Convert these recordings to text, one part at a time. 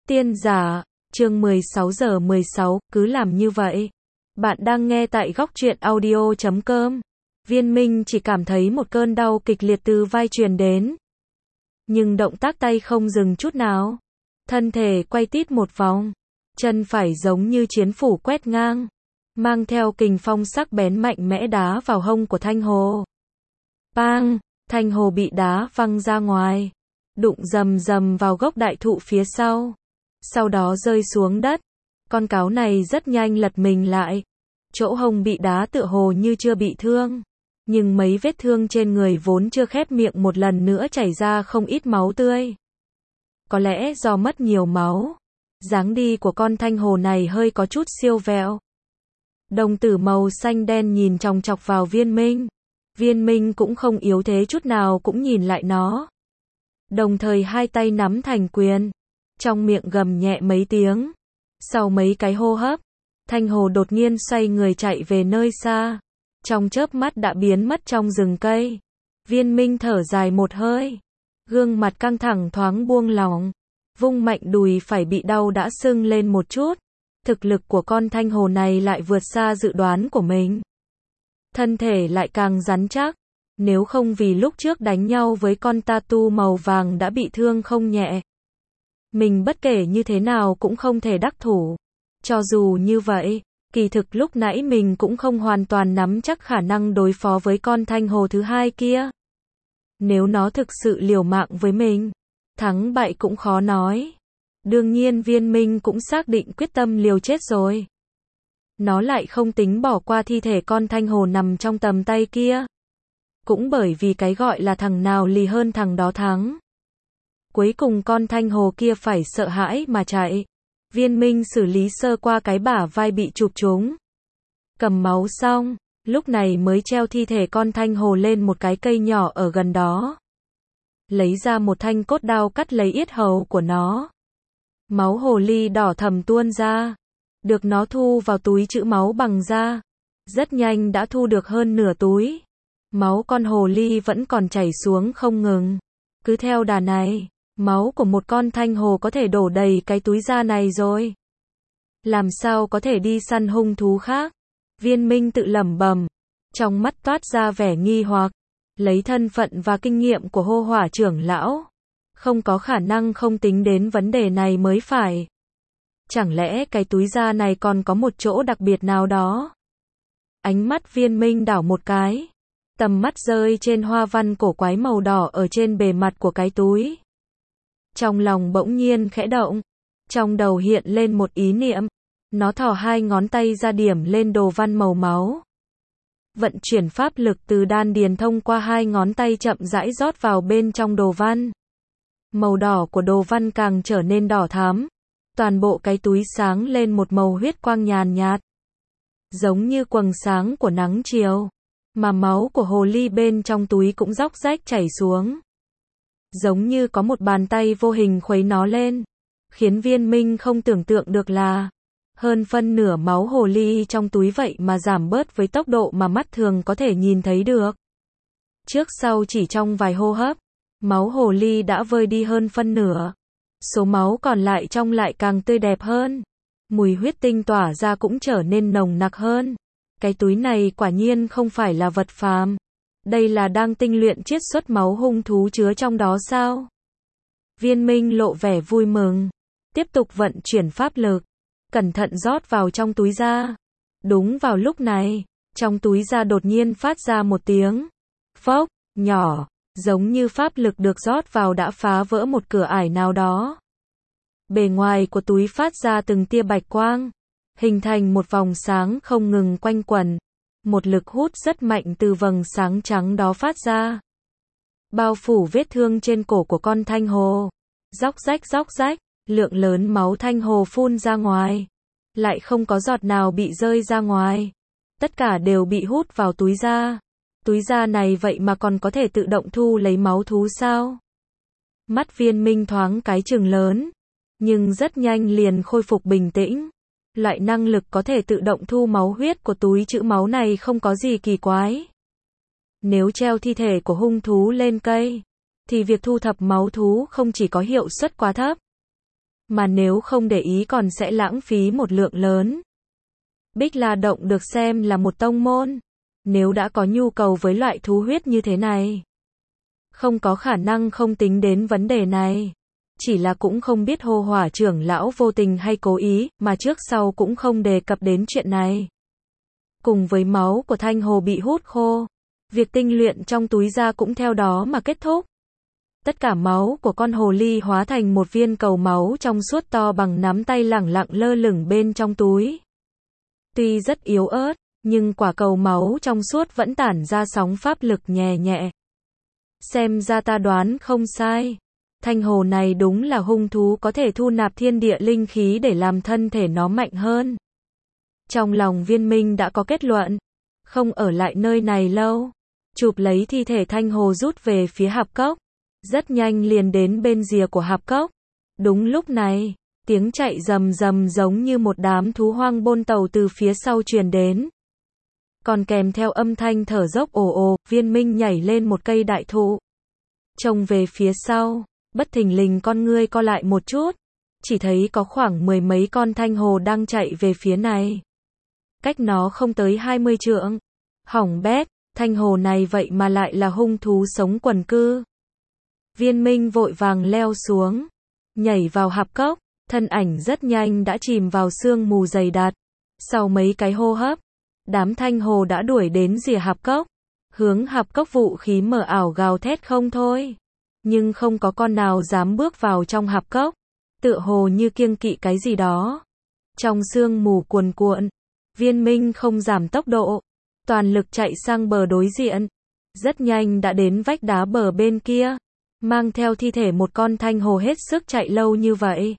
Tiên giả, chương 16 giờ 16, cứ làm như vậy. Bạn đang nghe tại góc truyện audio.com. Viên Minh chỉ cảm thấy một cơn đau kịch liệt từ vai truyền đến. Nhưng động tác tay không dừng chút nào. Thân thể quay tít một vòng. Chân phải giống như chiến phủ quét ngang. Mang theo kình phong sắc bén mạnh mẽ đá vào hông của Thanh Hồ. Bang! Thanh Hồ bị đá văng ra ngoài. Đụng rầm rầm vào gốc đại thụ phía sau. Sau đó rơi xuống đất. Con cáo này rất nhanh lật mình lại. Chỗ hông bị đá tựa hồ như chưa bị thương. Nhưng mấy vết thương trên người vốn chưa khép miệng một lần nữa chảy ra không ít máu tươi. Có lẽ do mất nhiều máu. Dáng đi của con Thanh Hồ này hơi có chút siêu vẹo. Đồng tử màu xanh đen nhìn chòng chọc vào Viên Minh. Viên Minh cũng không yếu thế chút nào cũng nhìn lại nó. Đồng thời hai tay nắm thành quyền. Trong miệng gầm nhẹ mấy tiếng. Sau mấy cái hô hấp, Thanh Hồ đột nhiên xoay người chạy về nơi xa. Trong chớp mắt đã biến mất trong rừng cây. Viên Minh thở dài một hơi. Gương mặt căng thẳng thoáng buông lỏng. Vung mạnh đùi phải bị đau đã sưng lên một chút. Thực lực của con Thanh Hồ này lại vượt xa dự đoán của mình. Thân thể lại càng rắn chắc. Nếu không vì lúc trước đánh nhau với con Tatu màu vàng đã bị thương không nhẹ. Mình bất kể như thế nào cũng không thể đắc thủ. Cho dù như vậy, kỳ thực lúc nãy mình cũng không hoàn toàn nắm chắc khả năng đối phó với con Thanh Hồ thứ hai kia. Nếu nó thực sự liều mạng với mình, thắng bại cũng khó nói. Đương nhiên Viên Minh cũng xác định quyết tâm liều chết rồi. Nó lại không tính bỏ qua thi thể con Thanh Hồ nằm trong tầm tay kia. Cũng bởi vì cái gọi là thằng nào lì hơn thằng đó thắng. Cuối cùng con Thanh Hồ kia phải sợ hãi mà chạy. Viên Minh xử lý sơ qua cái bả vai bị chụp trúng. Cầm máu xong, lúc này mới treo thi thể con Thanh Hồ lên một cái cây nhỏ ở gần đó. Lấy ra một thanh cốt đao cắt lấy yết hầu của nó. Máu hồ ly đỏ thầm tuôn ra. Được nó thu vào túi trữ máu bằng da. Rất nhanh đã thu được hơn nửa túi. Máu con hồ ly vẫn còn chảy xuống không ngừng. Cứ theo đà này, máu của một con Thanh Hồ có thể đổ đầy cái túi da này rồi. Làm sao có thể đi săn hung thú khác? Viên Minh tự lẩm bẩm, trong mắt toát ra vẻ nghi hoặc. Lấy thân phận và kinh nghiệm của Hô Hỏa trưởng lão, không có khả năng không tính đến vấn đề này mới phải. Chẳng lẽ cái túi da này còn có một chỗ đặc biệt nào đó? Ánh mắt Viên Minh đảo một cái. Tầm mắt rơi trên hoa văn cổ quái màu đỏ ở trên bề mặt của cái túi. Trong lòng bỗng nhiên khẽ động. Trong đầu hiện lên một ý niệm. Nó thò hai ngón tay ra điểm lên đồ văn màu máu. Vận chuyển pháp lực từ đan điền thông qua hai ngón tay chậm rãi rót vào bên trong đồ văn. Màu đỏ của đồ văn càng trở nên đỏ thắm. Toàn bộ cái túi sáng lên một màu huyết quang nhàn nhạt. Giống như quầng sáng của nắng chiều. Mà máu của hồ ly bên trong túi cũng róc rách chảy xuống. Giống như có một bàn tay vô hình khuấy nó lên. Khiến Viên Minh không tưởng tượng được là hơn phân nửa máu hồ ly trong túi vậy mà giảm bớt với tốc độ mà mắt thường có thể nhìn thấy được. Trước sau chỉ trong vài hô hấp, máu hồ ly đã vơi đi hơn phân nửa. Số máu còn lại trong lại càng tươi đẹp hơn. Mùi huyết tinh tỏa ra cũng trở nên nồng nặc hơn. Cái túi này quả nhiên không phải là vật phàm. Đây là đang tinh luyện chiết xuất máu hung thú chứa trong đó sao? Viên Minh lộ vẻ vui mừng. Tiếp tục vận chuyển pháp lực. Cẩn thận rót vào trong túi da. Đúng vào lúc này, trong túi da đột nhiên phát ra một tiếng phốc nhỏ, giống như pháp lực được rót vào đã phá vỡ một cửa ải nào đó. Bề ngoài của túi phát ra từng tia bạch quang, hình thành một vòng sáng không ngừng quanh quẩn. Một lực hút rất mạnh từ vầng sáng trắng đó phát ra. Bao phủ vết thương trên cổ của con Thanh Hồ. Róc rách, lượng lớn máu Thanh Hồ phun ra ngoài. Lại không có giọt nào bị rơi ra ngoài. Tất cả đều bị hút vào túi da. Túi da này vậy mà còn có thể tự động thu lấy máu thú sao? Mắt Viên Minh thoáng cái trừng lớn. Nhưng rất nhanh liền khôi phục bình tĩnh. Loại năng lực có thể tự động thu máu huyết của túi trữ máu này không có gì kỳ quái. Nếu treo thi thể của hung thú lên cây, thì việc thu thập máu thú không chỉ có hiệu suất quá thấp, mà nếu không để ý còn sẽ lãng phí một lượng lớn. Bích La Động được xem là một tông môn. Nếu đã có nhu cầu với loại thú huyết như thế này, không có khả năng không tính đến vấn đề này. Chỉ là cũng không biết Hồ Hỏa trưởng lão vô tình hay cố ý, mà trước sau cũng không đề cập đến chuyện này. Cùng với máu của Thanh Hồ bị hút khô, việc tinh luyện trong túi da cũng theo đó mà kết thúc. Tất cả máu của con hồ ly hóa thành một viên cầu máu trong suốt to bằng nắm tay lẳng lặng lơ lửng bên trong túi. Tuy rất yếu ớt, nhưng quả cầu máu trong suốt vẫn tản ra sóng pháp lực nhẹ nhẹ. Xem ra ta đoán không sai. Thanh hồ này đúng là hung thú có thể thu nạp thiên địa linh khí để làm thân thể nó mạnh hơn. Trong lòng Viên Minh đã có kết luận, không ở lại nơi này lâu. Chụp lấy thi thể Thanh hồ rút về phía hạp cốc. Rất nhanh liền đến bên rìa của hạp cốc. Đúng lúc này, tiếng chạy rầm rầm giống như một đám thú hoang bôn tàu từ phía sau truyền đến. Còn kèm theo âm thanh thở dốc ồ ồ, Viên Minh nhảy lên một cây đại thụ. Trông về phía sau, bất thình lình con ngươi co lại một chút. Chỉ thấy có khoảng 10 mấy con thanh hồ đang chạy về phía này. Cách nó không tới 20 trượng. Hỏng bét, thanh hồ này vậy mà lại là hung thú sống quần cư. Viên Minh vội vàng leo xuống, nhảy vào hạp cốc, thân ảnh rất nhanh đã chìm vào sương mù dày đặc. Sau mấy cái hô hấp, đám thanh hồ đã đuổi đến rìa hạp cốc, hướng hạp cốc vũ khí mờ ảo gào thét không thôi. Nhưng không có con nào dám bước vào trong hạp cốc, tựa hồ như kiêng kỵ cái gì đó. Trong sương mù cuồn cuộn, Viên Minh không giảm tốc độ, toàn lực chạy sang bờ đối diện. Rất nhanh đã đến vách đá bờ bên kia, mang theo thi thể một con thanh hồ hết sức chạy lâu như vậy.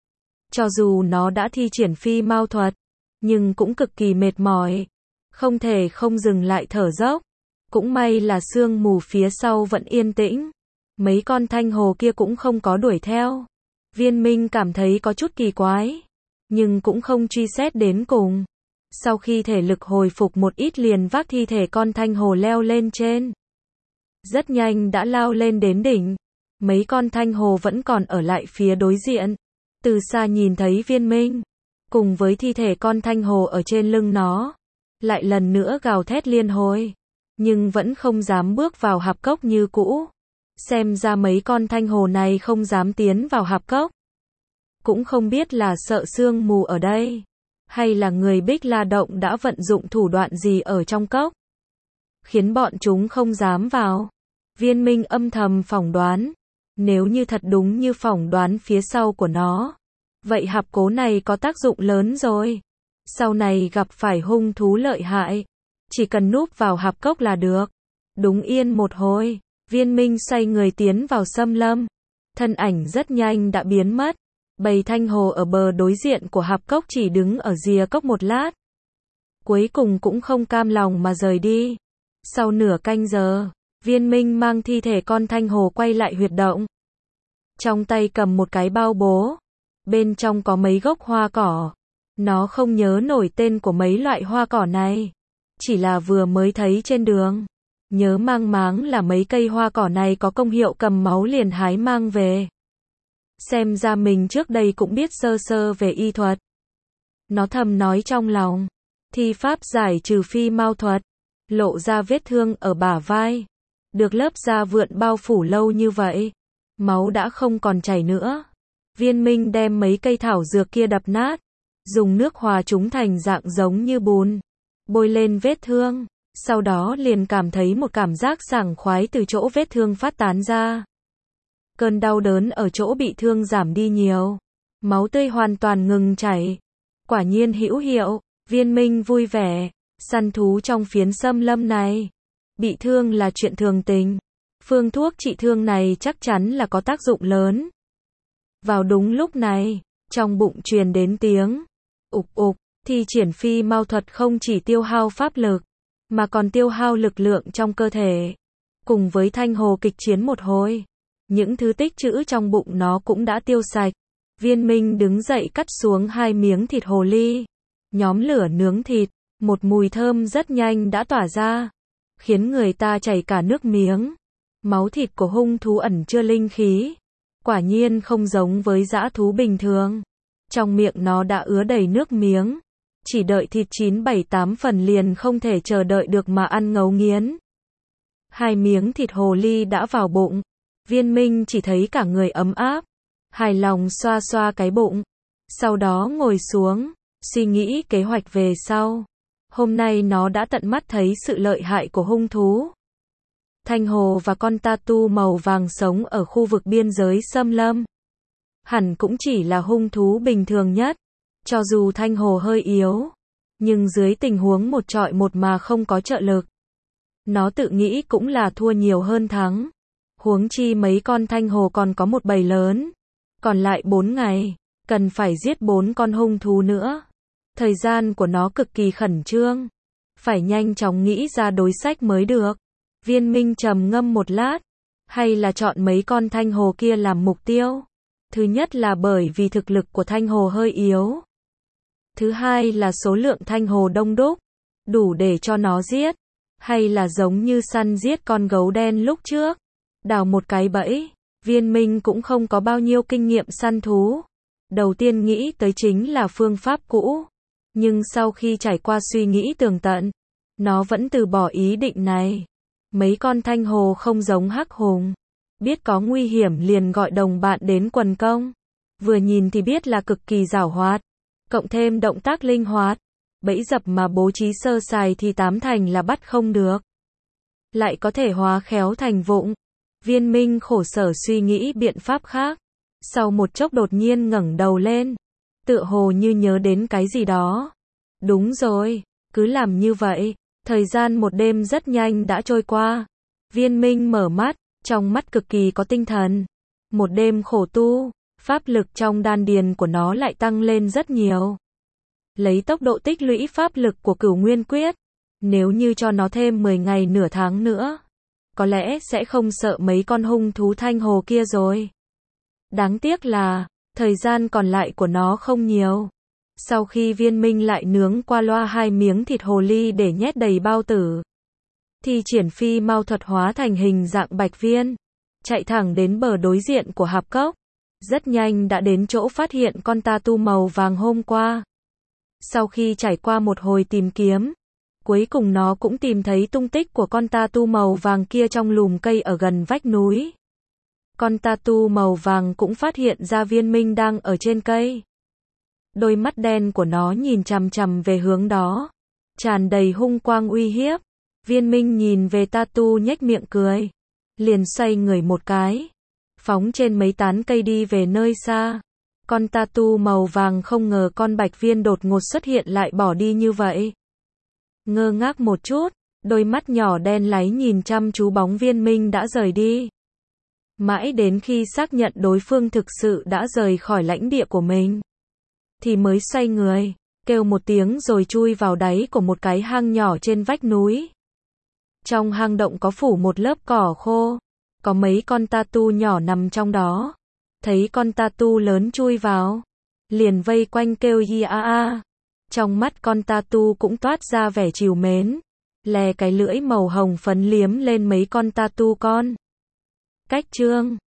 Cho dù nó đã thi triển phi mao thuật, nhưng cũng cực kỳ mệt mỏi, không thể không dừng lại thở dốc. Cũng may là sương mù phía sau vẫn yên tĩnh, mấy con thanh hồ kia cũng không có đuổi theo. Viên Minh cảm thấy có chút kỳ quái, nhưng cũng không truy xét đến cùng. Sau khi thể lực hồi phục một ít liền vác thi thể con thanh hồ leo lên trên. Rất nhanh đã lao lên đến đỉnh. Mấy con thanh hồ vẫn còn ở lại phía đối diện. Từ xa nhìn thấy Viên Minh, cùng với thi thể con thanh hồ ở trên lưng nó, lại lần nữa gào thét liên hồi, nhưng vẫn không dám bước vào hạp cốc như cũ. Xem ra mấy con thanh hồ này không dám tiến vào hạp cốc. Cũng không biết là sợ sương mù ở đây, hay là người Bích La Động đã vận dụng thủ đoạn gì ở trong cốc, khiến bọn chúng không dám vào. Viên Minh âm thầm phỏng đoán, nếu như thật đúng như phỏng đoán phía sau của nó, vậy hạp cố này có tác dụng lớn rồi. Sau này gặp phải hung thú lợi hại, chỉ cần núp vào hạp cốc là được. Đúng yên một hồi, Viên Minh xoay người tiến vào xâm lâm. Thân ảnh rất nhanh đã biến mất. Bầy thanh hồ ở bờ đối diện của hạp cốc chỉ đứng ở rìa cốc một lát. Cuối cùng cũng không cam lòng mà rời đi. Sau nửa canh giờ, Viên Minh mang thi thể con thanh hồ quay lại huyệt động. Trong tay cầm một cái bao bố. Bên trong có mấy gốc hoa cỏ. Nó không nhớ nổi tên của mấy loại hoa cỏ này. Chỉ là vừa mới thấy trên đường. Nhớ mang máng là mấy cây hoa cỏ này có công hiệu cầm máu liền hái mang về. Xem ra mình trước đây cũng biết sơ sơ về y thuật. Nó thầm nói trong lòng. Thi pháp giải trừ phi mao thuật. Lộ ra vết thương ở bả vai. Được lớp da vượn bao phủ lâu như vậy. Máu đã không còn chảy nữa. Viên Minh đem mấy cây thảo dược kia đập nát. Dùng nước hòa chúng thành dạng giống như bùn. Bôi lên vết thương. Sau đó liền cảm thấy một cảm giác sảng khoái từ chỗ vết thương phát tán ra. Cơn đau đớn ở chỗ bị thương giảm đi nhiều. Máu tươi hoàn toàn ngừng chảy. Quả nhiên hữu hiệu. Viên Minh vui vẻ. Săn thú trong phiến xâm lâm này. Bị thương là chuyện thường tình. Phương thuốc trị thương này chắc chắn là có tác dụng lớn. Vào đúng lúc này, trong bụng truyền đến tiếng ục ục. Thi triển phi mao thuật không chỉ tiêu hao pháp lực, mà còn tiêu hao lực lượng trong cơ thể. Cùng với thanh hồ kịch chiến một hồi, những thứ tích trữ trong bụng nó cũng đã tiêu sạch. Viên Minh đứng dậy cắt xuống 2 miếng thịt hồ ly. Nhóm lửa nướng thịt, một mùi thơm rất nhanh đã tỏa ra, khiến người ta chảy cả nước miếng. Máu thịt của hung thú ẩn chứa linh khí, Quả nhiên không giống với dã thú bình thường. Trong miệng nó đã ứa đầy nước miếng. Chỉ đợi thịt chín 7-8 phần liền không thể chờ đợi được mà ăn ngấu nghiến. 2 miếng thịt hồ ly đã vào bụng. Viên Minh chỉ thấy cả người ấm áp. Hài lòng xoa xoa cái bụng. Sau đó ngồi xuống, suy nghĩ kế hoạch về sau. Hôm nay nó đã tận mắt thấy sự lợi hại của hung thú. Thanh hồ và con tatu màu vàng sống ở khu vực biên giới xâm lâm. Hẳn cũng chỉ là hung thú bình thường nhất. Cho dù thanh hồ hơi yếu, nhưng dưới tình huống một trọi một mà không có trợ lực, nó tự nghĩ cũng là thua nhiều hơn thắng. Huống chi mấy con thanh hồ còn có một bầy lớn. Còn lại 4 ngày, cần phải giết 4 con hung thú nữa. Thời gian của nó cực kỳ khẩn trương. Phải nhanh chóng nghĩ ra đối sách mới được. Viên Minh trầm ngâm một lát. Hay là chọn mấy con thanh hồ kia làm mục tiêu. Thứ nhất là bởi vì thực lực của thanh hồ hơi yếu. Thứ hai là số lượng thanh hồ đông đúc. Đủ để cho nó giết. Hay là giống như săn giết con gấu đen lúc trước. Đào một cái bẫy. Viên Minh cũng không có bao nhiêu kinh nghiệm săn thú. Đầu tiên nghĩ tới chính là phương pháp cũ. Nhưng sau khi trải qua suy nghĩ tường tận, nó vẫn từ bỏ ý định này. Mấy con thanh hồ không giống hắc hùng. Biết có nguy hiểm liền gọi đồng bạn đến quần công. Vừa nhìn thì biết là cực kỳ giảo hoạt. Cộng thêm động tác linh hoạt. Bẫy dập mà bố trí sơ sài thì 8 thành là bắt không được. Lại có thể hóa khéo thành vụng. Viên Minh khổ sở suy nghĩ biện pháp khác. Sau một chốc đột nhiên ngẩng đầu lên. Tựa hồ như nhớ đến cái gì đó. Đúng rồi, cứ làm như vậy. Thời gian một đêm rất nhanh đã trôi qua. Viên Minh mở mắt, trong mắt cực kỳ có tinh thần. Một đêm khổ tu, pháp lực trong đan điền của nó lại tăng lên rất nhiều. Lấy tốc độ tích lũy pháp lực của Cửu Nguyên Quyết, nếu như cho nó thêm 10 ngày nửa tháng nữa, có lẽ sẽ không sợ mấy con hung thú thanh hồ kia rồi. Đáng tiếc là, thời gian còn lại của nó không nhiều. Sau khi Viên Minh lại nướng qua loa 2 miếng thịt hồ ly để nhét đầy bao tử, thì triển phi mau thuật hóa thành hình dạng bạch viên, chạy thẳng đến bờ đối diện của hạp cốc. Rất nhanh đã đến chỗ phát hiện con tatu màu vàng hôm qua. Sau khi trải qua một hồi tìm kiếm, cuối cùng nó cũng tìm thấy tung tích của con tatu màu vàng kia trong lùm cây ở gần vách núi. Con tatu màu vàng cũng phát hiện ra Viên Minh đang ở trên cây. Đôi mắt đen của nó nhìn chằm chằm về hướng đó, tràn đầy hung quang uy hiếp. Viên Minh nhìn về tatu nhếch miệng cười, liền xoay người một cái, phóng trên mấy tán cây đi về nơi xa. Con tatu màu vàng không ngờ con bạch viên đột ngột xuất hiện lại bỏ đi như vậy. Ngơ ngác một chút, đôi mắt nhỏ đen láy nhìn chăm chú bóng Viên Minh đã rời đi. Mãi đến khi xác nhận đối phương thực sự đã rời khỏi lãnh địa của mình, thì mới xoay người, kêu một tiếng rồi chui vào đáy của một cái hang nhỏ trên vách núi. Trong hang động có phủ một lớp cỏ khô, có mấy con tatu nhỏ nằm trong đó. Thấy con tatu lớn chui vào, liền vây quanh kêu hi a a. Trong mắt con tatu cũng toát ra vẻ trìu mến, lè cái lưỡi màu hồng phấn liếm lên mấy con tatu con. Cách chương